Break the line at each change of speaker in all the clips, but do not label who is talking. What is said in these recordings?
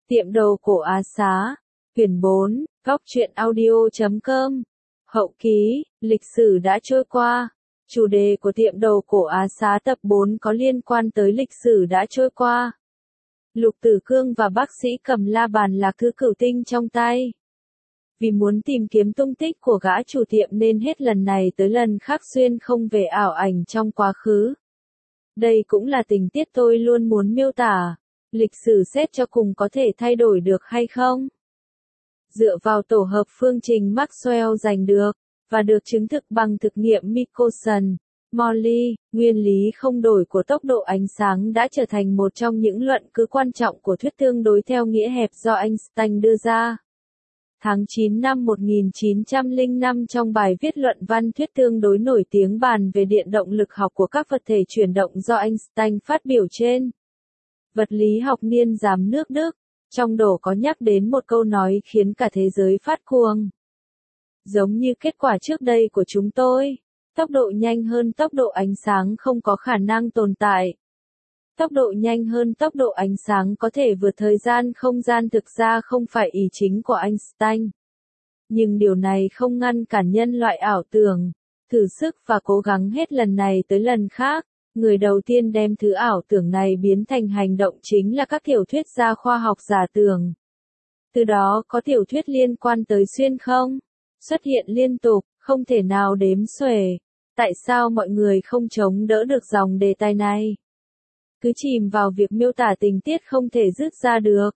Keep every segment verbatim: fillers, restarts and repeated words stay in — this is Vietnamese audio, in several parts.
Tiệm đồ cổ Á Xá, quyển bốn, góc truyện audio chấm com. Hậu ký, lịch sử đã trôi qua. Chủ đề của tiệm đồ cổ Á Xá tập bốn có liên quan tới lịch sử đã trôi qua. Lục Tử Cương và bác sĩ cầm la bàn là thứ cửu tinh trong tay. Vì muốn tìm kiếm tung tích của gã chủ tiệm nên hết lần này tới lần khác xuyên không về ảo ảnh trong quá khứ. Đây cũng là tình tiết tôi luôn muốn miêu tả. Lịch sử xét cho cùng có thể thay đổi được hay không? Dựa vào tổ hợp phương trình Maxwell giành được, và được chứng thực bằng thực nghiệm Michelson, Morley, nguyên lý không đổi của tốc độ ánh sáng đã trở thành một trong những luận cứ quan trọng của thuyết tương đối theo nghĩa hẹp do Einstein đưa ra. Tháng chín năm một nghìn chín trăm lẻ năm trong bài viết luận văn thuyết tương đối nổi tiếng bàn về điện động lực học của các vật thể chuyển động do Einstein phát biểu trên. Vật lý học niên giám nước Đức, trong đồ có nhắc đến một câu nói khiến cả thế giới phát cuồng. Giống như kết quả trước đây của chúng tôi, tốc độ nhanh hơn tốc độ ánh sáng không có khả năng tồn tại. Tốc độ nhanh hơn tốc độ ánh sáng có thể vượt thời gian không gian thực ra không phải ý chính của Einstein. Nhưng điều này không ngăn cản nhân loại ảo tưởng, thử sức và cố gắng hết lần này tới lần khác. Người đầu tiên đem thứ ảo tưởng này biến thành hành động chính là các tiểu thuyết gia khoa học giả tưởng. Từ đó có tiểu thuyết liên quan tới xuyên không, xuất hiện liên tục, không thể nào đếm xuể. Tại sao mọi người không chống đỡ được dòng đề tài này? Cứ chìm vào việc miêu tả tình tiết không thể dứt ra được.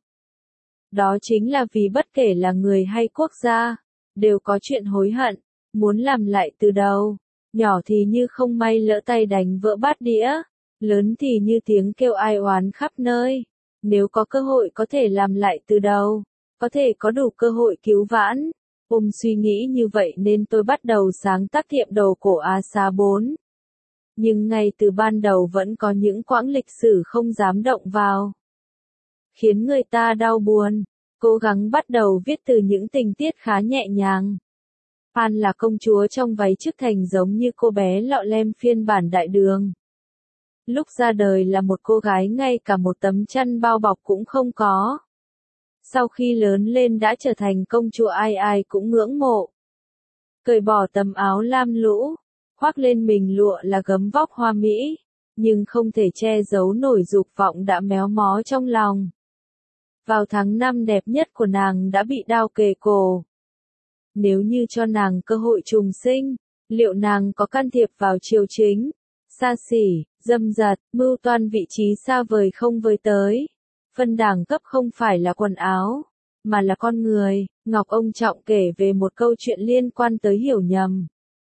Đó chính là vì bất kể là người hay quốc gia, đều có chuyện hối hận, muốn làm lại từ đầu. Nhỏ thì như không may lỡ tay đánh vỡ bát đĩa, lớn thì như tiếng kêu ai oán khắp nơi. Nếu có cơ hội có thể làm lại từ đầu, có thể có đủ cơ hội cứu vãn. Ôm suy nghĩ như vậy nên tôi bắt đầu sáng tác tiệm đồ cổ Á Xá bốn. Nhưng ngay từ ban đầu vẫn có những quãng lịch sử không dám động vào. Khiến người ta đau buồn, cố gắng bắt đầu viết từ những tình tiết khá nhẹ nhàng. An là công chúa trong váy chức thành giống như cô bé lọ lem phiên bản đại đường. Lúc ra đời là một cô gái ngay cả một tấm chăn bao bọc cũng không có. Sau khi lớn lên đã trở thành công chúa ai ai cũng ngưỡng mộ. Cởi bỏ tấm áo lam lũ, khoác lên mình lụa là gấm vóc hoa mỹ, nhưng không thể che giấu nổi dục vọng đã méo mó trong lòng. Vào tháng năm đẹp nhất của nàng đã bị đao kề cổ. Nếu như cho nàng cơ hội trùng sinh, liệu nàng có can thiệp vào triều chính, xa xỉ, dâm dật, mưu toan vị trí xa vời không với tới? Phân đẳng cấp không phải là quần áo, mà là con người. Ngọc Ông Trọng kể về một câu chuyện liên quan tới hiểu nhầm.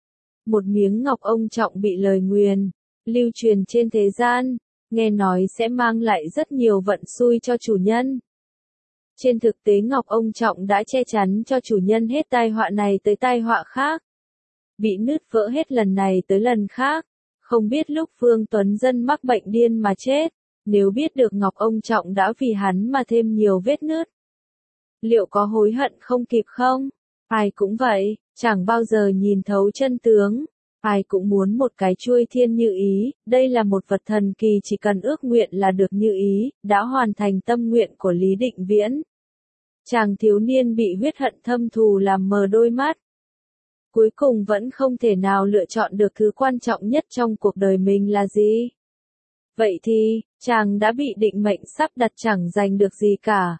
Một miếng ngọc ông trọng bị lời nguyền, lưu truyền trên thế gian, nghe nói sẽ mang lại rất nhiều vận xui cho chủ nhân. Trên thực tế Ngọc Ông Trọng đã che chắn cho chủ nhân hết tai họa này tới tai họa khác. Bị nứt vỡ hết lần này tới lần khác. Không biết lúc Vương Tuấn Dân mắc bệnh điên mà chết, nếu biết được Ngọc Ông Trọng đã vì hắn mà thêm nhiều vết nứt. Liệu có hối hận không kịp không? Ai cũng vậy, chẳng bao giờ nhìn thấu chân tướng. Ai cũng muốn một cái chuôi thiên như ý, đây là một vật thần kỳ chỉ cần ước nguyện là được như ý, đã hoàn thành tâm nguyện của Lý Định Viễn. Chàng thiếu niên bị huyết hận thâm thù làm mờ đôi mắt. Cuối cùng vẫn không thể nào lựa chọn được thứ quan trọng nhất trong cuộc đời mình là gì. Vậy thì, chàng đã bị định mệnh sắp đặt chẳng giành được gì cả.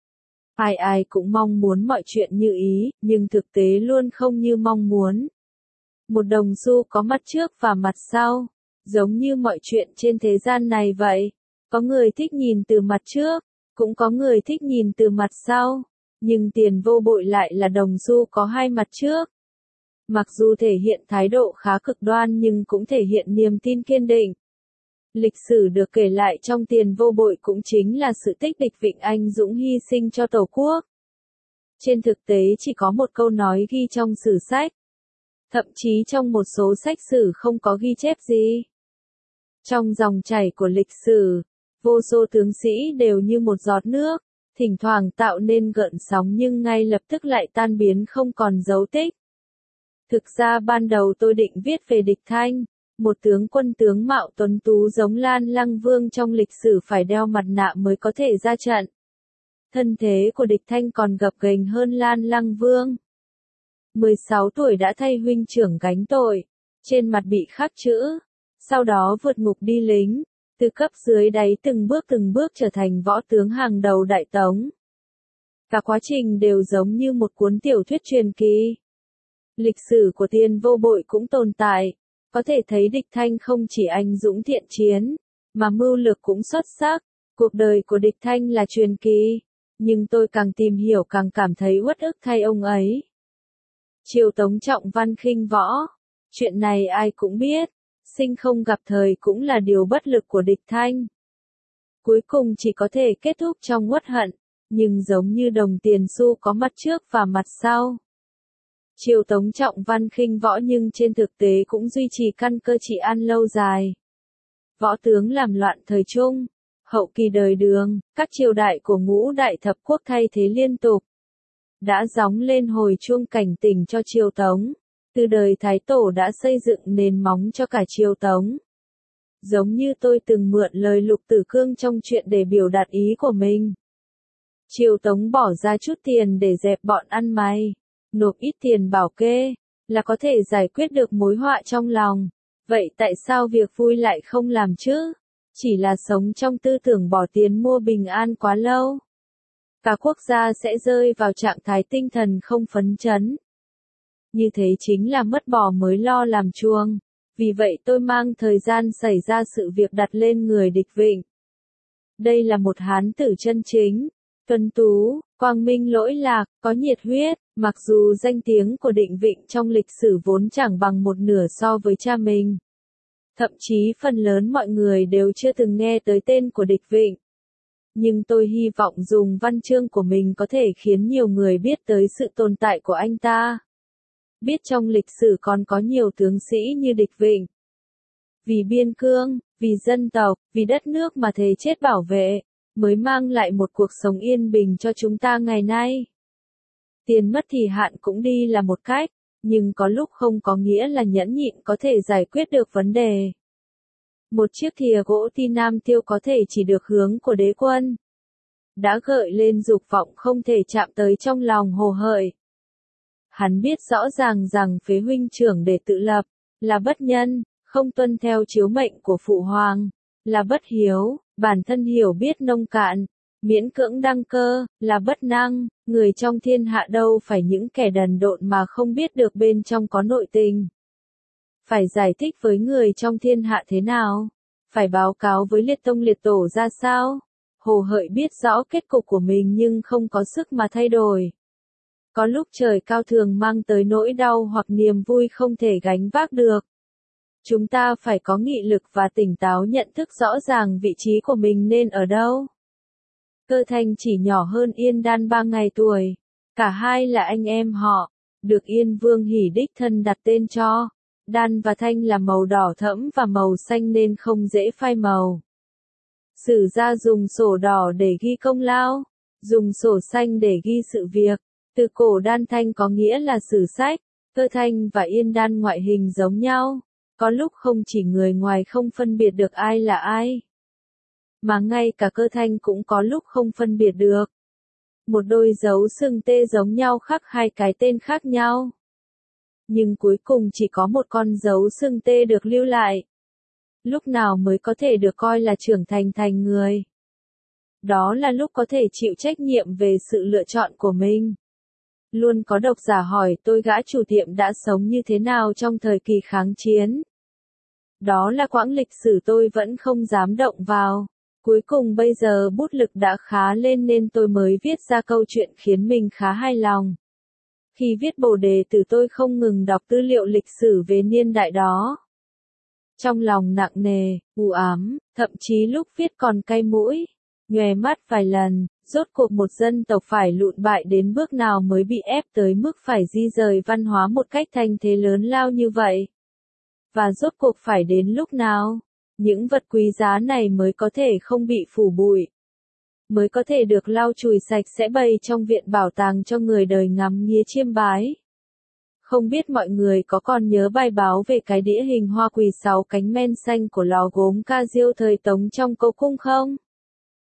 Ai ai cũng mong muốn mọi chuyện như ý, nhưng thực tế luôn không như mong muốn. Một đồng xu có mặt trước và mặt sau, giống như mọi chuyện trên thế gian này vậy. Có người thích nhìn từ mặt trước, cũng có người thích nhìn từ mặt sau, nhưng tiền vô bội lại là đồng xu có hai mặt trước. Mặc dù thể hiện thái độ khá cực đoan nhưng cũng thể hiện niềm tin kiên định. Lịch sử được kể lại trong tiền vô bội cũng chính là sự tích địch Vịnh Anh dũng hy sinh cho Tổ quốc. Trên thực tế chỉ có một câu nói ghi trong sử sách. Thậm chí trong một số sách sử không có ghi chép gì. Trong dòng chảy của lịch sử, vô số tướng sĩ đều như một giọt nước, thỉnh thoảng tạo nên gợn sóng nhưng ngay lập tức lại tan biến không còn dấu tích. Thực ra ban đầu tôi định viết về Địch Thanh, một tướng quân tướng mạo tuấn tú giống Lan Lăng Vương trong lịch sử phải đeo mặt nạ mới có thể ra trận. Thân thế của địch thanh còn gập ghềnh hơn Lan Lăng Vương. mười sáu tuổi đã thay huynh trưởng gánh tội, trên mặt bị khắc chữ, sau đó vượt ngục đi lính, từ cấp dưới đáy từng bước từng bước trở thành võ tướng hàng đầu Đại Tống. Cả quá trình đều giống như một cuốn tiểu thuyết truyền kỳ. Lịch sử của Tiền Vô Bội cũng tồn tại, có thể thấy địch thanh không chỉ anh dũng thiện chiến, mà mưu lược cũng xuất sắc. Cuộc đời của địch thanh là truyền kỳ, nhưng tôi càng tìm hiểu càng cảm thấy uất ức thay ông ấy. Triều Tống trọng văn khinh võ, chuyện này ai cũng biết, sinh không gặp thời cũng là điều bất lực của địch thanh. Cuối cùng chỉ có thể kết thúc trong uất hận, nhưng giống như đồng tiền xu có mặt trước và mặt sau. Triều Tống trọng văn khinh võ nhưng trên thực tế cũng duy trì căn cơ trị an lâu dài. Võ tướng làm loạn thời Trung, hậu kỳ đời Đường, các triều đại của ngũ đại thập quốc thay thế liên tục, đã gióng lên hồi chuông cảnh tỉnh cho Triều Tống. Từ đời Thái Tổ đã xây dựng nền móng cho cả Triều Tống. Giống như tôi từng mượn lời Lục Tử Cương trong chuyện để biểu đạt ý của mình. Triều Tống bỏ ra chút tiền để dẹp bọn ăn mày, nộp ít tiền bảo kê, là có thể giải quyết được mối họa trong lòng. Vậy tại sao việc vui lại không làm chứ? Chỉ là sống trong tư tưởng bỏ tiền mua bình an quá lâu. Cả quốc gia sẽ rơi vào trạng thái tinh thần không phấn chấn. Như thế chính là mất bò mới lo làm chuồng. Vì vậy tôi mang thời gian xảy ra sự việc đặt lên người địch Vịnh. Đây là một hán tử chân chính, tuấn tú, quang minh lỗi lạc, có nhiệt huyết, mặc dù danh tiếng của Định Vịnh trong lịch sử vốn chẳng bằng một nửa so với cha mình. Thậm chí phần lớn mọi người đều chưa từng nghe tới tên của địch Vịnh. Nhưng tôi hy vọng dùng văn chương của mình có thể khiến nhiều người biết tới sự tồn tại của anh ta. Biết trong lịch sử còn có nhiều tướng sĩ như địch Vịnh. Vì biên cương, vì dân tộc, vì đất nước mà thề chết bảo vệ, mới mang lại một cuộc sống yên bình cho chúng ta ngày nay. Tiền mất thì hạn cũng đi là một cách, nhưng có lúc không có nghĩa là nhẫn nhịn có thể giải quyết được vấn đề. Một chiếc thìa gỗ ti nam tiêu có thể chỉ được hướng của đế quân, đã gợi lên dục vọng không thể chạm tới trong lòng Hồ Hợi. Hắn biết rõ ràng rằng phế huynh trưởng để tự lập, là bất nhân, không tuân theo chiếu mệnh của phụ hoàng, là bất hiếu, bản thân hiểu biết nông cạn, miễn cưỡng đăng cơ, là bất năng, người trong thiên hạ đâu phải những kẻ đần độn mà không biết được bên trong có nội tình. Phải giải thích với người trong thiên hạ thế nào? Phải báo cáo với liệt tông liệt tổ ra sao? Hồ Hợi biết rõ kết cục của mình nhưng không có sức mà thay đổi. Có lúc trời cao thường mang tới nỗi đau hoặc niềm vui không thể gánh vác được. Chúng ta phải có nghị lực và tỉnh táo nhận thức rõ ràng vị trí của mình nên ở đâu. Cơ Thanh chỉ nhỏ hơn Yên Đan ba ngày tuổi. Cả hai là anh em họ, được Yên Vương Hỉ đích thân đặt tên cho. Đan và Thanh là màu đỏ thẫm và màu xanh nên không dễ phai màu. Sử gia dùng sổ đỏ để ghi công lao, dùng sổ xanh để ghi sự việc. Từ cổ Đan Thanh có nghĩa là sử sách. Cơ Thanh và Yên Đan ngoại hình giống nhau, có lúc không chỉ người ngoài không phân biệt được ai là ai, mà ngay cả Cơ Thanh cũng có lúc không phân biệt được. Một đôi dấu sừng tê giống nhau khắc hai cái tên khác nhau, nhưng cuối cùng chỉ có một con dấu sừng tê được lưu lại. Lúc nào mới có thể được coi là trưởng thành thành người? Đó là lúc có thể chịu trách nhiệm về sự lựa chọn của mình. Luôn có độc giả hỏi tôi gã chủ tiệm đã sống như thế nào trong thời kỳ kháng chiến. Đó là quãng lịch sử tôi vẫn không dám động vào. Cuối cùng bây giờ bút lực đã khá lên nên tôi mới viết ra câu chuyện khiến mình khá hài lòng. Khi viết bổ đề từ tôi không ngừng đọc tư liệu lịch sử về niên đại đó. Trong lòng nặng nề, u ám, thậm chí lúc viết còn cay mũi, nhòe mắt vài lần, rốt cuộc một dân tộc phải lụn bại đến bước nào mới bị ép tới mức phải di rời văn hóa một cách thành thế lớn lao như vậy. Và rốt cuộc phải đến lúc nào, những vật quý giá này mới có thể không bị phủ bụi, mới có thể được lau chùi sạch sẽ bày trong viện bảo tàng cho người đời ngắm nghía chiêm bái. Không biết mọi người có còn nhớ bài báo về cái đĩa hình hoa quỳ sáu cánh men xanh của lò gốm Ca Diêu thời Tống trong Cố Cung không?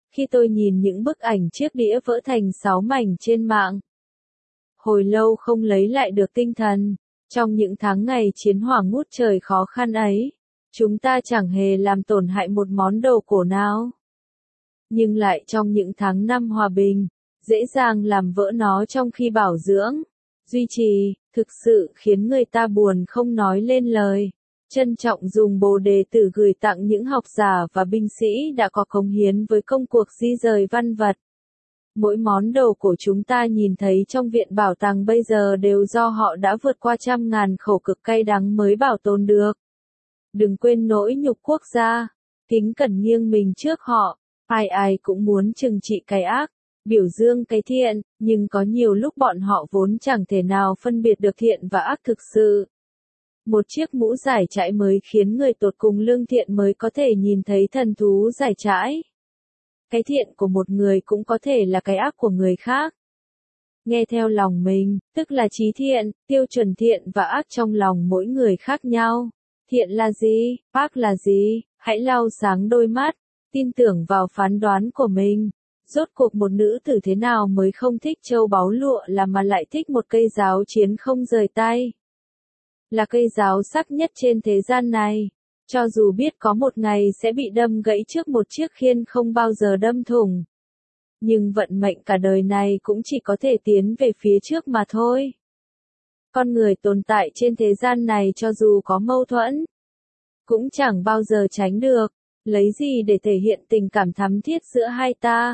khi tôi nhìn những bức ảnh chiếc đĩa vỡ thành sáu mảnh trên mạng. Hồi lâu không lấy lại được tinh thần, trong những tháng ngày chiến hỏa ngút trời khó khăn ấy, chúng ta chẳng hề làm tổn hại một món đồ cổ nào. Nhưng lại trong những tháng năm hòa bình, dễ dàng làm vỡ nó trong khi bảo dưỡng, duy trì, thực sự khiến người ta buồn không nói lên lời. Trân trọng dùng Bồ Đề Tử gửi tặng những học giả và binh sĩ đã có cống hiến với công cuộc di rời văn vật. Mỗi món đồ cổ chúng ta nhìn thấy trong viện bảo tàng bây giờ đều do họ đã vượt qua trăm ngàn khổ cực cay đắng mới bảo tồn được. Đừng quên nỗi nhục quốc gia, kính cẩn nghiêng mình trước họ, ai ai cũng muốn trừng trị cái ác, biểu dương cái thiện, nhưng có nhiều lúc bọn họ vốn chẳng thể nào phân biệt được thiện và ác thực sự. Một chiếc mũ giải trãi mới khiến người tột cùng lương thiện mới có thể nhìn thấy thần thú giải trãi. Cái thiện của một người cũng có thể là cái ác của người khác. Nghe theo lòng mình, tức là trí thiện, tiêu chuẩn thiện và ác trong lòng mỗi người khác nhau. Thiện là gì, ác là gì, hãy lau sáng đôi mắt, tin tưởng vào phán đoán của mình. Rốt cuộc một nữ tử thế nào mới không thích châu báu lụa là mà lại thích một cây giáo chiến không rời tay. Là cây giáo sắc nhất trên thế gian này. Cho dù biết có một ngày sẽ bị đâm gãy trước một chiếc khiên không bao giờ đâm thủng. Nhưng vận mệnh cả đời này cũng chỉ có thể tiến về phía trước mà thôi. Con người tồn tại trên thế gian này cho dù có mâu thuẫn, cũng chẳng bao giờ tránh được. Lấy gì để thể hiện tình cảm thắm thiết giữa hai ta?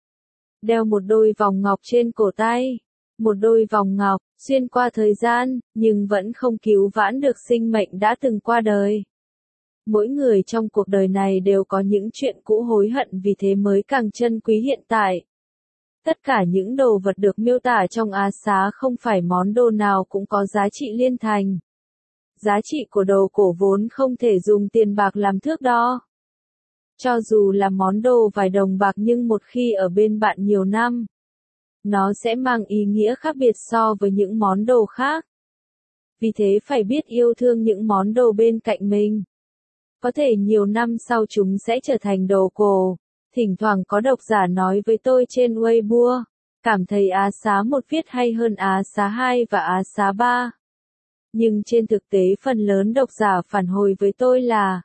Đeo một đôi vòng ngọc trên cổ tay. Một đôi vòng ngọc, xuyên qua thời gian, nhưng vẫn không cứu vãn được sinh mệnh đã từng qua đời. Mỗi người trong cuộc đời này đều có những chuyện cũ hối hận vì thế mới càng trân quý hiện tại. Tất cả những đồ vật được miêu tả trong Á Xá không phải món đồ nào cũng có giá trị liên thành. Giá trị của đồ cổ vốn không thể dùng tiền bạc làm thước đo. Cho dù là món đồ vài đồng bạc nhưng một khi ở bên bạn nhiều năm, nó sẽ mang ý nghĩa khác biệt so với những món đồ khác. Vì thế phải biết yêu thương những món đồ bên cạnh mình. Có thể nhiều năm sau chúng sẽ trở thành đồ cổ. Thỉnh thoảng có độc giả nói với tôi trên Weibo, cảm thấy Á Xá một viết hay hơn Á Xá hai và Á Xá ba. Nhưng trên thực tế phần lớn độc giả phản hồi với tôi là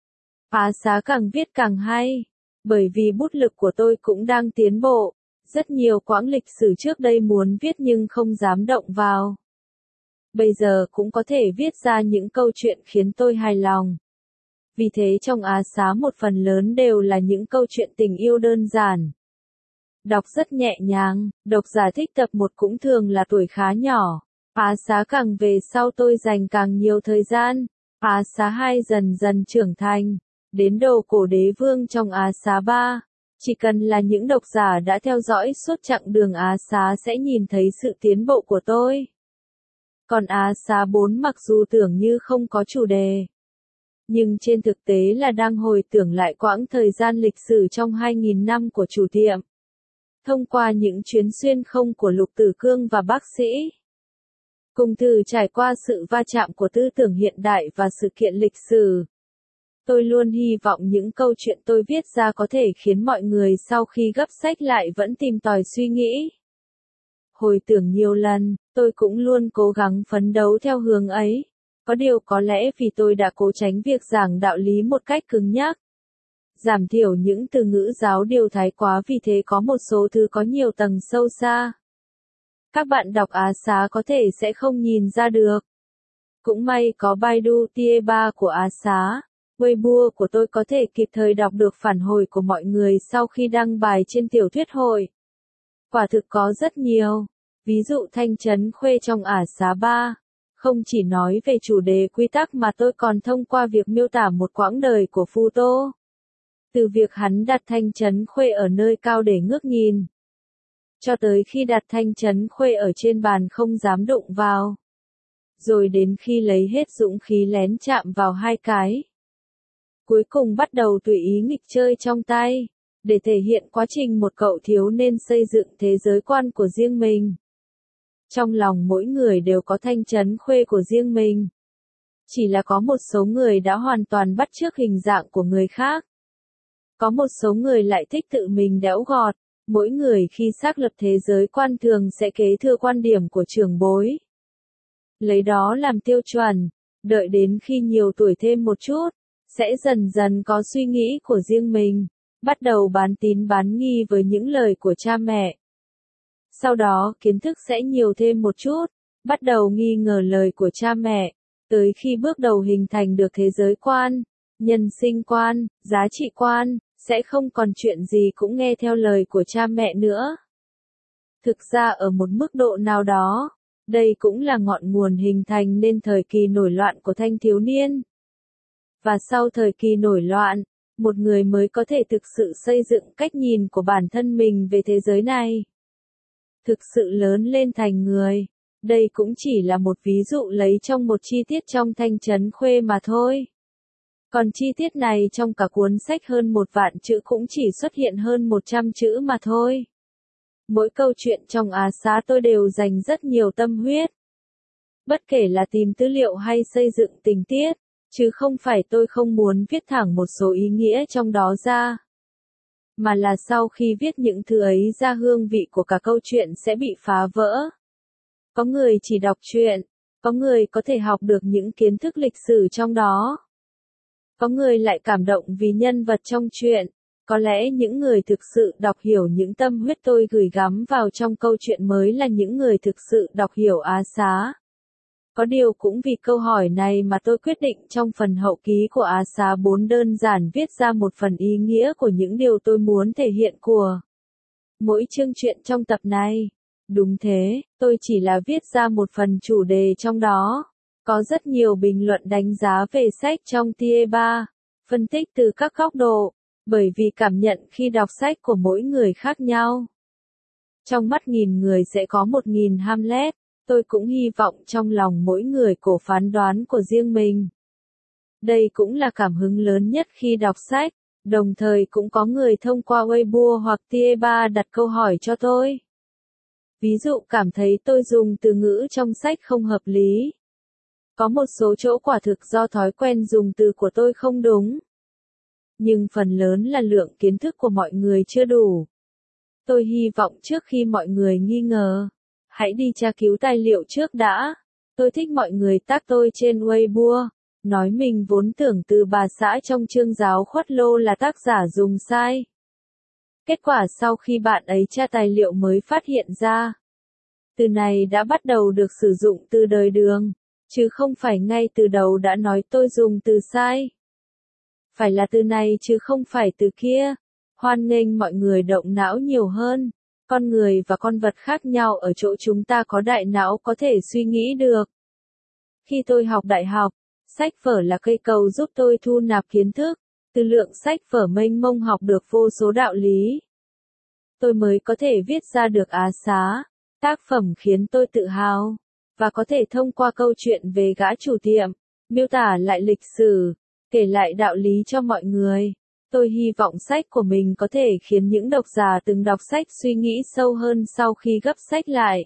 Á Xá càng viết càng hay, bởi vì bút lực của tôi cũng đang tiến bộ. Rất nhiều quãng lịch sử trước đây muốn viết nhưng không dám động vào. Bây giờ cũng có thể viết ra những câu chuyện khiến tôi hài lòng. Vì thế trong Á Xá một phần lớn đều là những câu chuyện tình yêu đơn giản. Đọc rất nhẹ nhàng, độc giả thích tập một cũng thường là tuổi khá nhỏ. Á Xá càng về sau tôi dành càng nhiều thời gian. Á Xá hai dần dần trưởng thành. Đến đồ cổ đế vương trong Á Xá ba. Chỉ cần là những độc giả đã theo dõi suốt chặng đường Á Xá sẽ nhìn thấy sự tiến bộ của tôi. Còn Á Xá bốn mặc dù tưởng như không có chủ đề, nhưng trên thực tế là đang hồi tưởng lại quãng thời gian lịch sử trong hai nghìn năm của chủ tiệm. Thông qua những chuyến xuyên không của Lục Tử Cương và bác sĩ, cùng thử trải qua sự va chạm của tư tưởng hiện đại và sự kiện lịch sử. Tôi luôn hy vọng những câu chuyện tôi viết ra có thể khiến mọi người sau khi gấp sách lại vẫn tìm tòi suy nghĩ. Hồi tưởng nhiều lần, tôi cũng luôn cố gắng phấn đấu theo hướng ấy. Có điều có lẽ vì tôi đã cố tránh việc giảng đạo lý một cách cứng nhắc. Giảm thiểu những từ ngữ giáo điều thái quá vì thế có một số thứ có nhiều tầng sâu xa. Các bạn đọc Á Xá có thể sẽ không nhìn ra được. Cũng may có Baidu Tieba của Á Xá. Weibo của tôi có thể kịp thời đọc được phản hồi của mọi người sau khi đăng bài trên tiểu thuyết hội. Quả thực có rất nhiều. Ví dụ Thanh Trấn Khuê trong Á Xá ba. Không chỉ nói về chủ đề quy tắc mà tôi còn thông qua việc miêu tả một quãng đời của Phu Tô. Từ việc hắn đặt Thanh Trấn Khuê ở nơi cao để ngước nhìn, cho tới khi đặt Thanh Trấn Khuê ở trên bàn không dám đụng vào. Rồi đến khi lấy hết dũng khí lén chạm vào hai cái. Cuối cùng bắt đầu tùy ý nghịch chơi trong tay, để thể hiện quá trình một cậu thiếu nên xây dựng thế giới quan của riêng mình. Trong lòng mỗi người đều có Thanh Trấn Khuê của riêng mình. Chỉ là có một số người đã hoàn toàn bắt chước hình dạng của người khác. Có một số người lại thích tự mình đẽo gọt, mỗi người khi xác lập thế giới quan thường sẽ kế thừa quan điểm của trưởng bối. Lấy đó làm tiêu chuẩn, đợi đến khi nhiều tuổi thêm một chút, sẽ dần dần có suy nghĩ của riêng mình, bắt đầu bán tín bán nghi với những lời của cha mẹ. Sau đó kiến thức sẽ nhiều thêm một chút, bắt đầu nghi ngờ lời của cha mẹ, tới khi bước đầu hình thành được thế giới quan, nhân sinh quan, giá trị quan, sẽ không còn chuyện gì cũng nghe theo lời của cha mẹ nữa. Thực ra ở một mức độ nào đó, đây cũng là ngọn nguồn hình thành nên thời kỳ nổi loạn của thanh thiếu niên. Và sau thời kỳ nổi loạn, một người mới có thể thực sự xây dựng cách nhìn của bản thân mình về thế giới này. Thực sự lớn lên thành người. Đây cũng chỉ là một ví dụ lấy trong một chi tiết trong Thanh Trấn Khuê mà thôi. Còn chi tiết này trong cả cuốn sách hơn một vạn chữ cũng chỉ xuất hiện hơn một trăm chữ mà thôi. Mỗi câu chuyện trong Á Xá tôi đều dành rất nhiều tâm huyết. Bất kể là tìm tư liệu hay xây dựng tình tiết, chứ không phải tôi không muốn viết thẳng một số ý nghĩa trong đó ra. Mà là sau khi viết những thứ ấy ra hương vị của cả câu chuyện sẽ bị phá vỡ. Có người chỉ đọc truyện, có người có thể học được những kiến thức lịch sử trong đó. Có người lại cảm động vì nhân vật trong truyện, có lẽ những người thực sự đọc hiểu những tâm huyết tôi gửi gắm vào trong câu chuyện mới là những người thực sự đọc hiểu Á Xá. Có điều cũng vì câu hỏi này mà tôi quyết định trong phần hậu ký của Á Xá bốn đơn giản viết ra một phần ý nghĩa của những điều tôi muốn thể hiện của mỗi chương truyện trong tập này. Đúng thế, tôi chỉ là viết ra một phần chủ đề trong đó. Có rất nhiều bình luận đánh giá về sách trong tier ba, phân tích từ các góc độ, bởi vì cảm nhận khi đọc sách của mỗi người khác nhau. Trong mắt nghìn người sẽ có một nghìn Hamlet, tôi cũng hy vọng trong lòng mỗi người có phán đoán của riêng mình. Đây cũng là cảm hứng lớn nhất khi đọc sách, đồng thời cũng có người thông qua Weibo hoặc tier ba đặt câu hỏi cho tôi. Ví dụ cảm thấy tôi dùng từ ngữ trong sách không hợp lý. Có một số chỗ quả thực do thói quen dùng từ của tôi không đúng. Nhưng phần lớn là lượng kiến thức của mọi người chưa đủ. Tôi hy vọng trước khi mọi người nghi ngờ, hãy đi tra cứu tài liệu trước đã. Tôi thích mọi người tag tôi trên Weibo, nói mình vốn tưởng từ bà xã trong chương giáo khuất lô là tác giả dùng sai. Kết quả sau khi bạn ấy tra tài liệu mới phát hiện ra, từ này đã bắt đầu được sử dụng từ đời Đường, chứ không phải ngay từ đầu đã nói tôi dùng từ sai. Phải là từ này chứ không phải từ kia. Hoan nghênh mọi người động não nhiều hơn. Con người và con vật khác nhau ở chỗ chúng ta có đại não có thể suy nghĩ được. Khi tôi học đại học, sách vở là cây cầu giúp tôi thu nạp kiến thức. Từ lượng sách vở mênh mông học được vô số đạo lý, tôi mới có thể viết ra được Á Xá, tác phẩm khiến tôi tự hào, và có thể thông qua câu chuyện về gã chủ tiệm, miêu tả lại lịch sử, kể lại đạo lý cho mọi người. Tôi hy vọng sách của mình có thể khiến những độc giả từng đọc sách suy nghĩ sâu hơn sau khi gấp sách lại.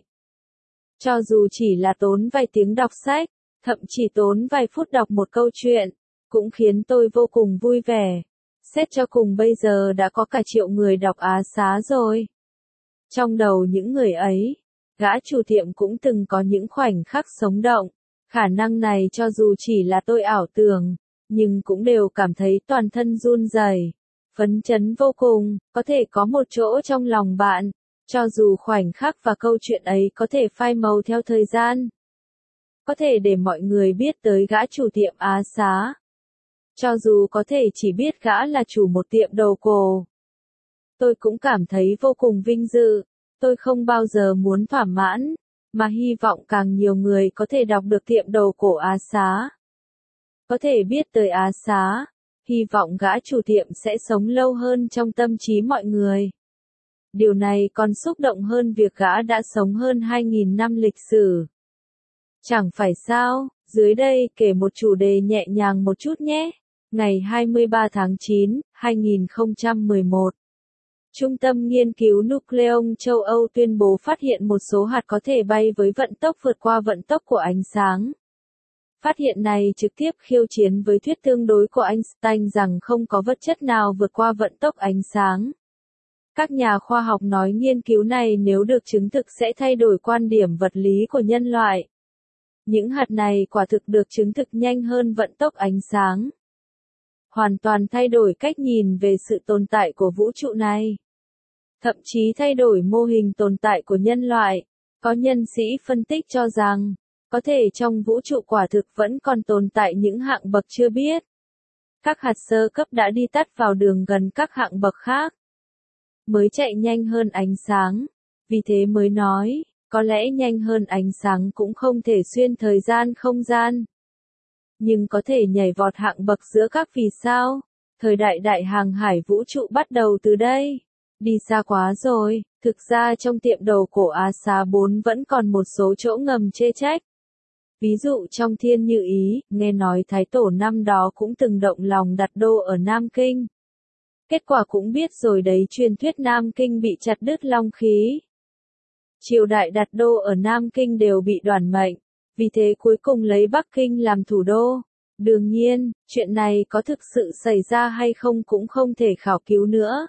Cho dù chỉ là tốn vài tiếng đọc sách, thậm chí tốn vài phút đọc một câu chuyện, cũng khiến tôi vô cùng vui vẻ. Xét cho cùng bây giờ đã có cả triệu người đọc Á Xá rồi. Trong đầu những người ấy, gã chủ tiệm cũng từng có những khoảnh khắc sống động. Khả năng này cho dù chỉ là tôi ảo tưởng, nhưng cũng đều cảm thấy toàn thân run rẩy, phấn chấn vô cùng, có thể có một chỗ trong lòng bạn, cho dù khoảnh khắc và câu chuyện ấy có thể phai màu theo thời gian. Có thể để mọi người biết tới gã chủ tiệm Á Xá. Cho dù có thể chỉ biết gã là chủ một tiệm đồ cổ. Tôi cũng cảm thấy vô cùng vinh dự, tôi không bao giờ muốn thỏa mãn, mà hy vọng càng nhiều người có thể đọc được tiệm đồ cổ Á Xá. Có thể biết tới Á Xá, hy vọng gã chủ tiệm sẽ sống lâu hơn trong tâm trí mọi người. Điều này còn xúc động hơn việc gã đã sống hơn hai nghìn năm lịch sử. Chẳng phải sao, dưới đây kể một chủ đề nhẹ nhàng một chút nhé. Ngày hai mươi ba tháng chín, hai nghìn không trăm mười một, Trung tâm Nghiên cứu Nucleon châu Âu tuyên bố phát hiện một số hạt có thể bay với vận tốc vượt qua vận tốc của ánh sáng. Phát hiện này trực tiếp khiêu chiến với thuyết tương đối của Einstein rằng không có vật chất nào vượt qua vận tốc ánh sáng. Các nhà khoa học nói nghiên cứu này nếu được chứng thực sẽ thay đổi quan điểm vật lý của nhân loại. Những hạt này quả thực được chứng thực nhanh hơn vận tốc ánh sáng. Hoàn toàn thay đổi cách nhìn về sự tồn tại của vũ trụ này. Thậm chí thay đổi mô hình tồn tại của nhân loại. Có nhân sĩ phân tích cho rằng, có thể trong vũ trụ quả thực vẫn còn tồn tại những hạng bậc chưa biết. Các hạt sơ cấp đã đi tắt vào đường gần các hạng bậc khác. Mới chạy nhanh hơn ánh sáng. Vì thế mới nói, có lẽ nhanh hơn ánh sáng cũng không thể xuyên thời gian không gian. Nhưng có thể nhảy vọt hạng bậc giữa các vì sao. Thời đại đại hàng hải vũ trụ bắt đầu từ đây. Đi xa quá rồi, thực ra trong tiệm đầu cổ Á Xá bốn vẫn còn một số chỗ ngầm chê trách. Ví dụ trong Thiên Như Ý, nghe nói Thái Tổ năm đó cũng từng động lòng đặt đô ở Nam Kinh. Kết quả cũng biết rồi đấy, truyền thuyết Nam Kinh bị chặt đứt long khí. Triều đại đặt đô ở Nam Kinh đều bị đoản mệnh, vì thế cuối cùng lấy Bắc Kinh làm thủ đô. Đương nhiên, chuyện này có thực sự xảy ra hay không cũng không thể khảo cứu nữa.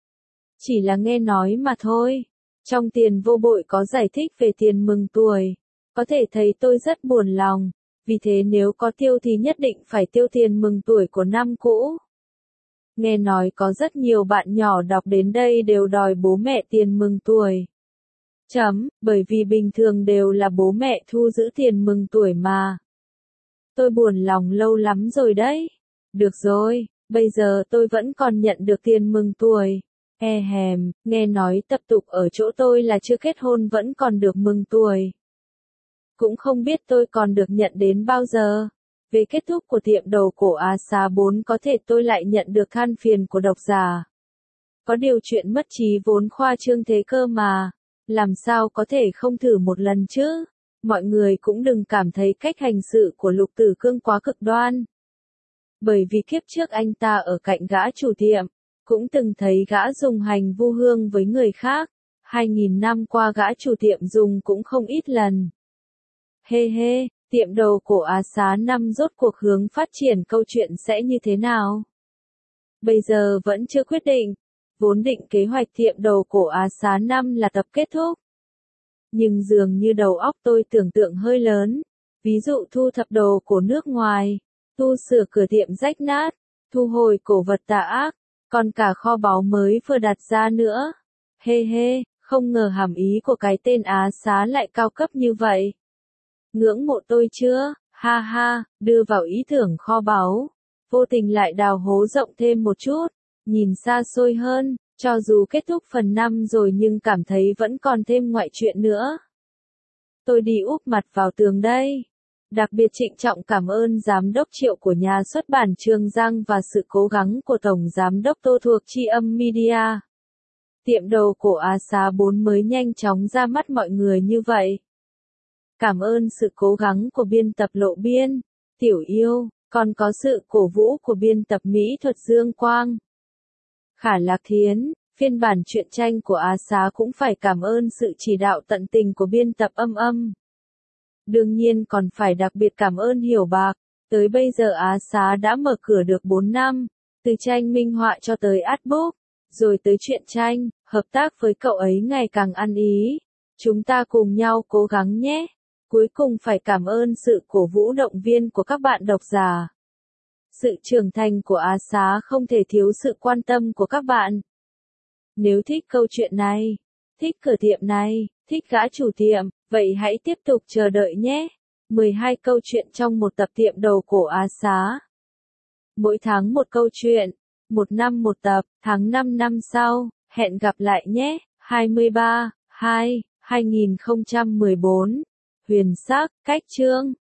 Chỉ là nghe nói mà thôi. Trong Tiền Vô Bội có giải thích về tiền mừng tuổi. Có thể thấy tôi rất buồn lòng, vì thế nếu có tiêu thì nhất định phải tiêu tiền mừng tuổi của năm cũ. Nghe nói có rất nhiều bạn nhỏ đọc đến đây đều đòi bố mẹ tiền mừng tuổi. Chấm, bởi vì bình thường đều là bố mẹ thu giữ tiền mừng tuổi mà. Tôi buồn lòng lâu lắm rồi đấy. Được rồi, bây giờ tôi vẫn còn nhận được tiền mừng tuổi. E hèm, nghe nói tập tục ở chỗ tôi là chưa kết hôn vẫn còn được mừng tuổi. Cũng không biết tôi còn được nhận đến bao giờ. Về kết thúc của tiệm đầu cổ Á Xá bốn có thể tôi lại nhận được than phiền của độc giả. Có điều chuyện mất trí vốn khoa trương thế cơ mà. Làm sao có thể không thử một lần chứ? Mọi người cũng đừng cảm thấy cách hành sự của Lục Tử Cương quá cực đoan. Bởi vì kiếp trước anh ta ở cạnh gã chủ tiệm, cũng từng thấy gã dùng hành vu hương với người khác. Hai nghìn năm qua gã chủ tiệm dùng cũng không ít lần. Hê hê, tiệm đầu cổ Á Xá năm rốt cuộc hướng phát triển câu chuyện sẽ như thế nào? Bây giờ vẫn chưa quyết định. Vốn định kế hoạch tiệm đầu cổ Á Xá năm là tập kết thúc. Nhưng dường như đầu óc tôi tưởng tượng hơi lớn. Ví dụ thu thập đồ cổ nước ngoài, tu sửa cửa tiệm rách nát, thu hồi cổ vật tà ác, còn cả kho báu mới vừa đặt ra nữa. Hê hê, không ngờ hàm ý của cái tên Á Xá lại cao cấp như vậy. Ngưỡng mộ tôi chưa? Ha ha, đưa vào ý tưởng kho báu. Vô tình lại đào hố rộng thêm một chút. Nhìn xa xôi hơn, cho dù kết thúc phần năm rồi nhưng cảm thấy vẫn còn thêm ngoại truyện nữa. Tôi đi úp mặt vào tường đây. Đặc biệt trịnh trọng cảm ơn Giám đốc Triệu của nhà xuất bản Trường Giang và sự cố gắng của Tổng Giám đốc Tô thuộc Tri Âm Media. Tiệm đầu cổ Á Xá bốn mới nhanh chóng ra mắt mọi người như vậy. Cảm ơn sự cố gắng của biên tập Lộ Biên, Tiểu Yêu, còn có sự cổ vũ của biên tập mỹ thuật Dương Quang. Khả Lạc Thiến, phiên bản truyện tranh của Á Xá cũng phải cảm ơn sự chỉ đạo tận tình của biên tập Âm Âm. Đương nhiên còn phải đặc biệt cảm ơn Hiểu Bạc, tới bây giờ Á Xá đã mở cửa được bốn năm, từ tranh minh họa cho tới artbook, rồi tới truyện tranh, hợp tác với cậu ấy ngày càng ăn ý. Chúng ta cùng nhau cố gắng nhé. Cuối cùng phải cảm ơn sự cổ vũ động viên của các bạn độc giả. Sự trưởng thành của Á Xá không thể thiếu sự quan tâm của các bạn. Nếu thích câu chuyện này, thích cửa tiệm này, thích gã chủ tiệm, vậy hãy tiếp tục chờ đợi nhé. mười hai câu chuyện trong một tập tiệm đầu cổ Á Xá. Mỗi tháng một câu chuyện, một năm một tập, tháng năm năm sau, hẹn gặp lại nhé. hai mươi ba, hai, hai nghìn không trăm mười bốn. Huyền sắc, cách chương.